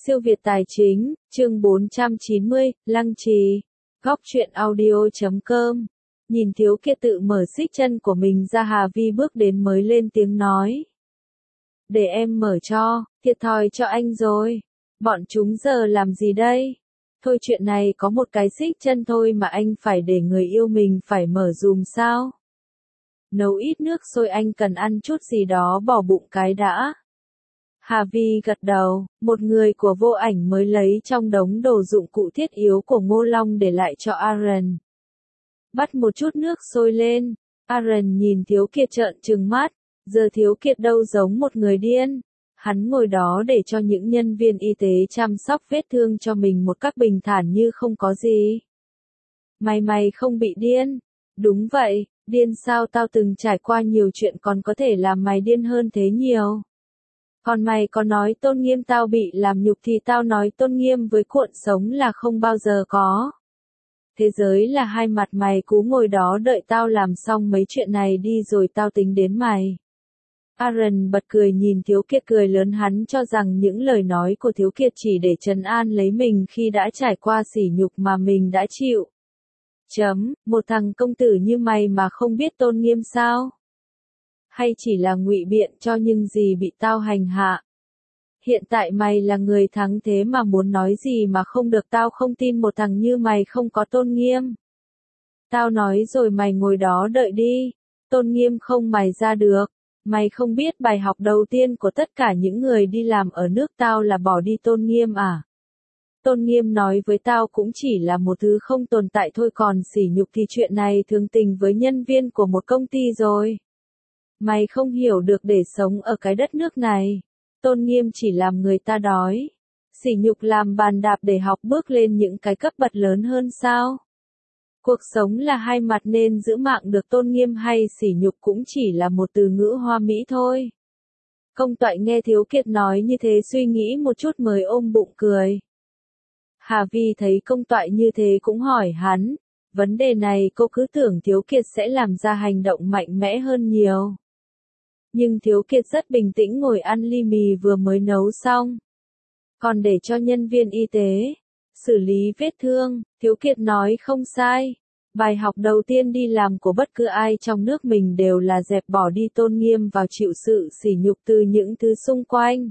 Siêu Việt Tài Chính, chương 490, Lăng Trì. Góc truyện audio.com. Nhìn Thiếu Kiệt tự mở xích chân của mình ra, Hà Vi bước đến mới lên tiếng nói. Để em mở cho, thiệt thòi cho anh rồi. Bọn chúng giờ làm gì đây? Thôi chuyện này có một cái xích chân thôi mà anh phải để người yêu mình phải mở dùm sao? Nấu ít nước sôi, anh cần ăn chút gì đó bỏ bụng cái đã. Hà Vi gật đầu, một người của Vô Ảnh mới lấy trong đống đồ dụng cụ thiết yếu của Ngô Long để lại cho Aaron. Bắt một chút nước sôi lên, Aaron nhìn Thiếu Kiệt trợn trừng mắt, giờ Thiếu Kiệt đâu giống một người điên. Hắn ngồi đó để cho những nhân viên y tế chăm sóc vết thương cho mình một cách bình thản như không có gì. Mày không bị điên? Đúng vậy, điên sao? Tao từng trải qua nhiều chuyện còn có thể làm mày điên hơn thế nhiều. Còn mày có nói tôn nghiêm tao bị làm nhục thì tao nói tôn nghiêm với cuộn sống là không bao giờ có. Thế giới là hai mặt, mày cứ ngồi đó đợi tao làm xong mấy chuyện này đi rồi tao tính đến mày. Aaron bật cười nhìn Thiếu Kiệt cười lớn, hắn cho rằng những lời nói của Thiếu Kiệt chỉ để trấn an lấy mình khi đã trải qua sỉ nhục mà mình đã chịu. Một thằng công tử như mày mà không biết tôn nghiêm sao? Hay chỉ là ngụy biện cho những gì bị tao hành hạ? Hiện tại mày là người thắng thế mà muốn nói gì mà không được, tao không tin một thằng như mày không có tôn nghiêm. Tao nói rồi, mày ngồi đó đợi đi, tôn nghiêm không mày ra được. Mày không biết bài học đầu tiên của tất cả những người đi làm ở nước tao là bỏ đi tôn nghiêm à? Tôn nghiêm nói với tao cũng chỉ là một thứ không tồn tại thôi, còn sỉ nhục thì chuyện này thường tình với nhân viên của một công ty rồi. Mày không hiểu được, để sống ở cái đất nước này, tôn nghiêm chỉ làm người ta đói. Sỉ nhục làm bàn đạp để học bước lên những cái cấp bậc lớn hơn sao? Cuộc sống là hai mặt nên giữ mạng được tôn nghiêm hay sỉ nhục cũng chỉ là một từ ngữ hoa mỹ thôi. Công Toại nghe Thiếu Kiệt nói như thế suy nghĩ một chút mới ôm bụng cười. Hà Vi thấy Công Toại như thế cũng hỏi hắn, vấn đề này cô cứ tưởng Thiếu Kiệt sẽ làm ra hành động mạnh mẽ hơn nhiều. Nhưng Thiếu Kiệt rất bình tĩnh ngồi ăn ly mì vừa mới nấu xong. Còn để cho nhân viên y tế xử lý vết thương, Thiếu Kiệt nói không sai. Bài học đầu tiên đi làm của bất cứ ai trong nước mình đều là dẹp bỏ đi tôn nghiêm vào chịu sự sỉ nhục từ những thứ xung quanh.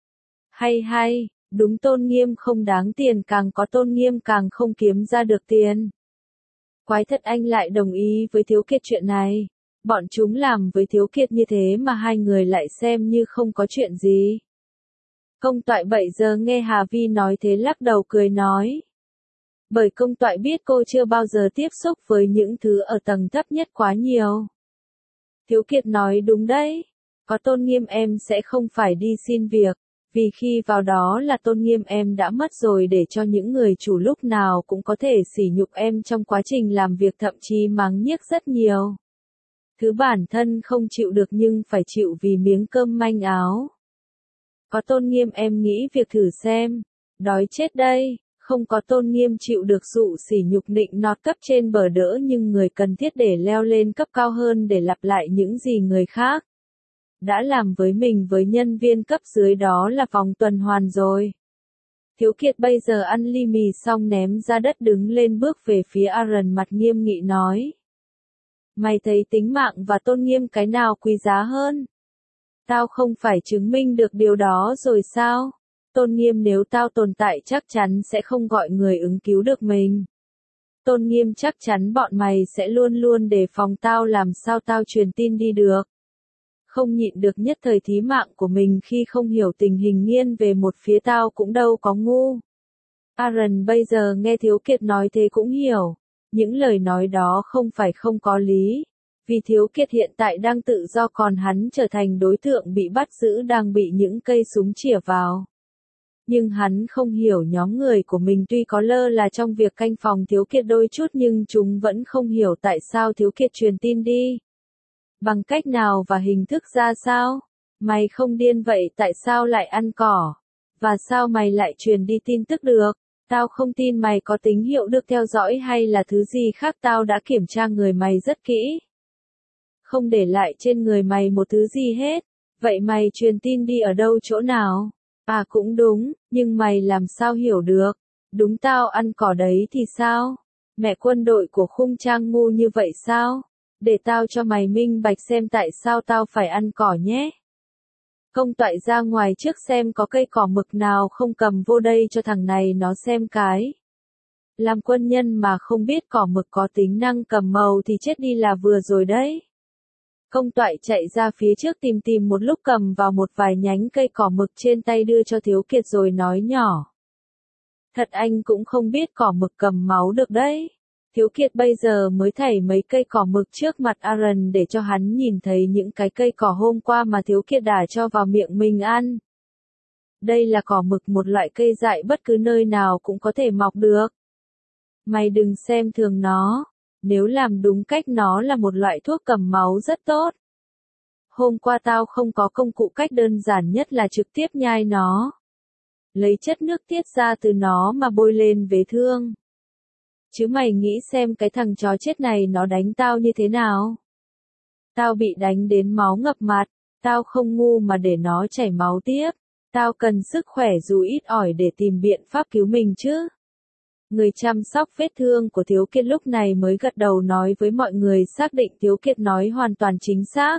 Hay, đúng, tôn nghiêm không đáng tiền, càng có tôn nghiêm càng không kiếm ra được tiền. Quái thật, anh lại đồng ý với Thiếu Kiệt chuyện này. Bọn chúng làm với Thiếu Kiệt như thế mà hai người lại xem như không có chuyện gì. Công Toại bấy giờ nghe Hà Vi nói thế lắc đầu cười nói. Bởi Công Toại biết cô chưa bao giờ tiếp xúc với những thứ ở tầng thấp nhất quá nhiều. Thiếu Kiệt nói đúng đấy, có tôn nghiêm em sẽ không phải đi xin việc, vì khi vào đó là tôn nghiêm em đã mất rồi, để cho những người chủ lúc nào cũng có thể sỉ nhục em trong quá trình làm việc, thậm chí mắng nhiếc rất nhiều. Thứ bản thân không chịu được nhưng phải chịu vì miếng cơm manh áo. Có tôn nghiêm em nghĩ việc thử xem, đói chết đây. Không có tôn nghiêm chịu được dụ sỉ nhục nịnh nọt cấp trên bờ đỡ nhưng người cần thiết để leo lên cấp cao hơn để lặp lại những gì người khác đã làm với mình, với nhân viên cấp dưới, đó là vòng tuần hoàn rồi. Thiếu Kiệt bây giờ ăn ly mì xong ném ra đất, đứng lên bước về phía Aaron, mặt nghiêm nghị nói. Mày thấy tính mạng và tôn nghiêm cái nào quý giá hơn? Tao không phải chứng minh được điều đó rồi sao? Tôn nghiêm nếu tao tồn tại chắc chắn sẽ không gọi người ứng cứu được mình. Tôn nghiêm chắc chắn bọn mày sẽ luôn luôn đề phòng tao, làm sao tao truyền tin đi được. Không nhịn được nhất thời thí mạng của mình khi không hiểu tình hình nghiêng về một phía, tao cũng đâu có ngu. Aaron bây giờ nghe Thiếu Kiệt nói thế cũng hiểu. Những lời nói đó không phải không có lý. Vì Thiếu Kiệt hiện tại đang tự do, còn hắn trở thành đối tượng bị bắt giữ, đang bị những cây súng chĩa vào. Nhưng hắn không hiểu nhóm người của mình tuy có lơ là trong việc canh phòng Thiếu Kiệt đôi chút, nhưng chúng vẫn không hiểu tại sao Thiếu Kiệt truyền tin đi. Bằng cách nào và hình thức ra sao? Mày không điên vậy tại sao lại ăn cỏ? Và sao mày lại truyền đi tin tức được? Tao không tin mày có tín hiệu được theo dõi hay là thứ gì khác, tao đã kiểm tra người mày rất kỹ. Không để lại trên người mày một thứ gì hết. Vậy mày truyền tin đi ở đâu, chỗ nào? À cũng đúng, nhưng mày làm sao hiểu được? Đúng tao ăn cỏ đấy thì sao? Mẹ quân đội của Khung Trang ngu như vậy sao? Để tao cho mày minh bạch xem tại sao tao phải ăn cỏ nhé. Công toại ra ngoài trước xem có cây cỏ mực nào không cầm vô đây cho thằng này nó xem cái. Làm quân nhân mà không biết cỏ mực có tính năng cầm màu thì chết đi là vừa rồi đấy. Công toại chạy ra phía trước tìm một lúc cầm vào một vài nhánh cây cỏ mực trên tay đưa cho Thiếu Kiệt rồi nói nhỏ. Thật anh cũng không biết cỏ mực cầm máu được đấy. Thiếu Kiệt bây giờ mới thảy mấy cây cỏ mực trước mặt Aaron để cho hắn nhìn thấy những cái cây cỏ hôm qua mà Thiếu Kiệt đã cho vào miệng mình ăn. Đây là cỏ mực, một loại cây dại bất cứ nơi nào cũng có thể mọc được. Mày đừng xem thường nó, nếu làm đúng cách nó là một loại thuốc cầm máu rất tốt. Hôm qua tao không có công cụ, cách đơn giản nhất là trực tiếp nhai nó. Lấy chất nước tiết ra từ nó mà bôi lên vết thương. Chứ mày nghĩ xem cái thằng chó chết này nó đánh tao như thế nào? Tao bị đánh đến máu ngập mặt, tao không ngu mà để nó chảy máu tiếp. Tao cần sức khỏe dù ít ỏi để tìm biện pháp cứu mình chứ. Người chăm sóc vết thương của Thiếu Kiệt lúc này mới gật đầu nói với mọi người, xác định Thiếu Kiệt nói hoàn toàn chính xác.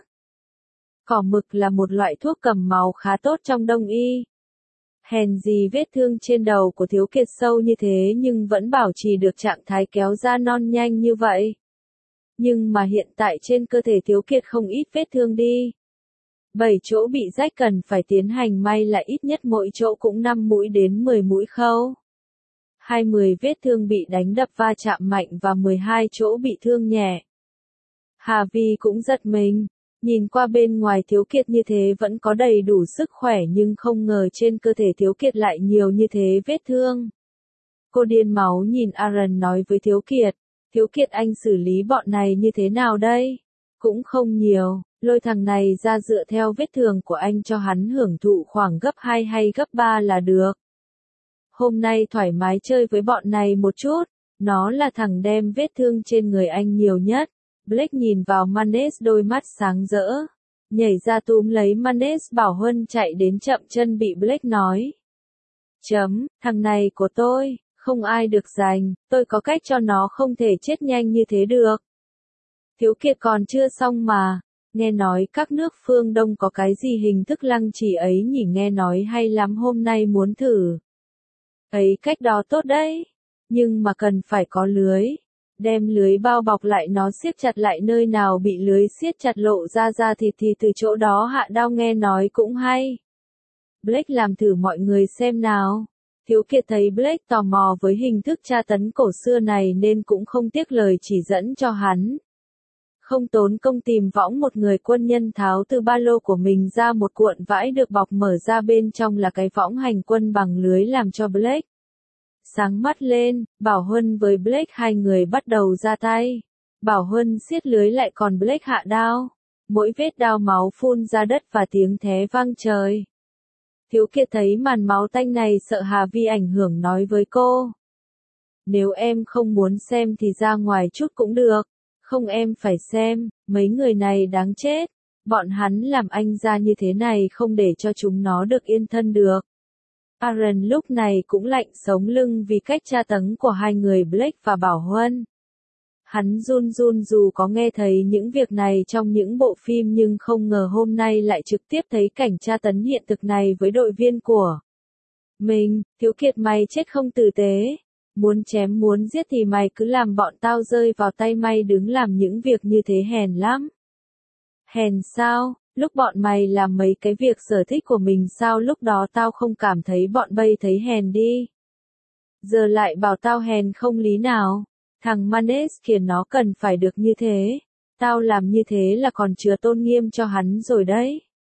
Cỏ mực là một loại thuốc cầm máu khá tốt trong đông y. Hèn gì vết thương trên đầu của Thiếu Kiệt sâu như thế nhưng vẫn bảo trì được trạng thái kéo da non nhanh như vậy. Nhưng mà hiện tại trên cơ thể Thiếu Kiệt không ít vết thương đi. 7 chỗ bị rách cần phải tiến hành may là ít nhất mỗi chỗ cũng 5 mũi đến 10 mũi khâu. 20 vết thương bị đánh đập va chạm mạnh và 12 chỗ bị thương nhẹ. Hà Vi cũng giật mình. Nhìn qua bên ngoài Thiếu Kiệt như thế vẫn có đầy đủ sức khỏe nhưng không ngờ trên cơ thể Thiếu Kiệt lại nhiều như thế vết thương. Cô điên máu nhìn Aaron nói với Thiếu Kiệt. Thiếu Kiệt anh xử lý bọn này như thế nào đây? Cũng không nhiều, lôi thằng này ra dựa theo vết thương của anh cho hắn hưởng thụ khoảng gấp 2 hay gấp 3 là được. Hôm nay thoải mái chơi với bọn này một chút, nó là thằng đem vết thương trên người anh nhiều nhất. Blake nhìn vào Manes đôi mắt sáng rỡ. Nhảy ra túm lấy Manes, Bảo Huân chạy đến chậm chân bị Blake nói. Thằng này của tôi, không ai được giành, tôi có cách cho nó không thể chết nhanh như thế được. Thiếu Kiệt còn chưa xong mà, nghe nói các nước phương Đông có cái gì hình thức lăng trì ấy nhỉ, nghe nói hay lắm, hôm nay muốn thử. Ấy cách đó tốt đấy, nhưng mà cần phải có lưới. Đem lưới bao bọc lại nó, siết chặt lại nơi nào bị lưới siết chặt lộ ra thịt thì từ chỗ đó hạ đao, nghe nói cũng hay. Blake làm thử mọi người xem nào. Thiếu Kiệt thấy Blake tò mò với hình thức tra tấn cổ xưa này nên cũng không tiếc lời chỉ dẫn cho hắn. Không tốn công tìm võng, một người quân nhân tháo từ ba lô của mình ra một cuộn vải được bọc, mở ra bên trong là cái võng hành quân bằng lưới, làm cho Blake sáng mắt lên. Bảo Huân với Blake hai người bắt đầu ra tay. Bảo Huân siết lưới lại còn Blake hạ đao. Mỗi vết đao máu phun ra đất và tiếng thé vang trời. Thiếu Kiệt thấy màn máu tanh này sợ Hà Vi ảnh hưởng nói với cô. Nếu em không muốn xem thì ra ngoài chút cũng được. Không, em phải xem, mấy người này đáng chết. Bọn hắn làm anh ra như thế này không để cho chúng nó được yên thân được. Aaron lúc này cũng lạnh sống lưng vì cách tra tấn của hai người Blake và Bảo Huân. Hắn run run dù có nghe thấy những việc này trong những bộ phim nhưng không ngờ hôm nay lại trực tiếp thấy cảnh tra tấn hiện thực này với đội viên của mình. Thiếu Kiệt, mày chết không tử tế. Muốn chém muốn giết thì mày cứ làm bọn tao rơi vào tay mày, đứng làm những việc như thế hèn lắm. Hèn sao? Lúc bọn mày làm mấy cái việc sở thích của mình sao lúc đó tao không cảm thấy bọn bây thấy hèn đi. Giờ lại bảo tao hèn không lý nào. Thằng Manes kia nó cần phải được như thế. Tao làm như thế là còn chừa tôn nghiêm cho hắn rồi đấy.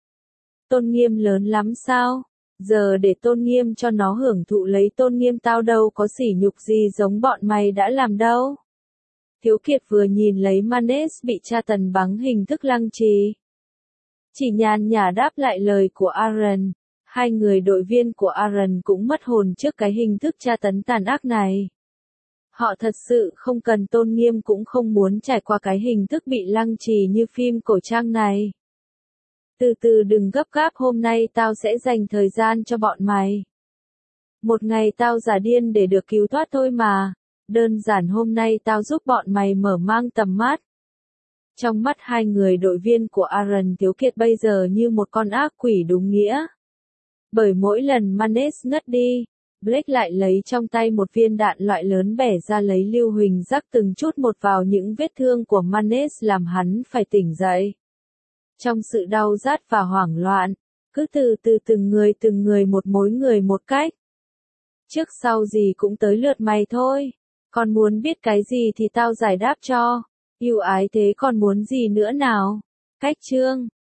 Tôn nghiêm lớn lắm sao? Giờ để tôn nghiêm cho nó hưởng thụ lấy tôn nghiêm tao đâu có sỉ nhục gì giống bọn mày đã làm đâu. Thiếu Kiệt vừa nhìn lấy Manes bị tra tấn bằng hình thức lăng trì. Chỉ nhàn nhã đáp lại lời của Aaron. Hai người đội viên của Aaron cũng mất hồn trước cái hình thức tra tấn tàn ác này. Họ thật sự không cần tôn nghiêm, cũng không muốn trải qua cái hình thức bị lăng trì như phim cổ trang này. Từ từ đừng gấp gáp, hôm nay tao sẽ dành thời gian cho bọn mày. Một ngày tao giả điên để được cứu thoát thôi mà. Đơn giản hôm nay tao giúp bọn mày mở mang tầm mắt. Trong mắt hai người đội viên của Aaron, Tiếu Kiệt bây giờ như một con ác quỷ đúng nghĩa. Bởi mỗi lần Manes ngất đi, Blake lại lấy trong tay một viên đạn loại lớn bẻ ra lấy lưu huỳnh rắc từng chút một vào những vết thương của Manes làm hắn phải tỉnh dậy. Trong sự đau rát và hoảng loạn, cứ từ từ từng người một, mỗi người một cách. Trước sau gì cũng tới lượt mày thôi. Còn muốn biết cái gì thì tao giải đáp cho. Yêu ái thế còn muốn gì nữa nào? Cách chương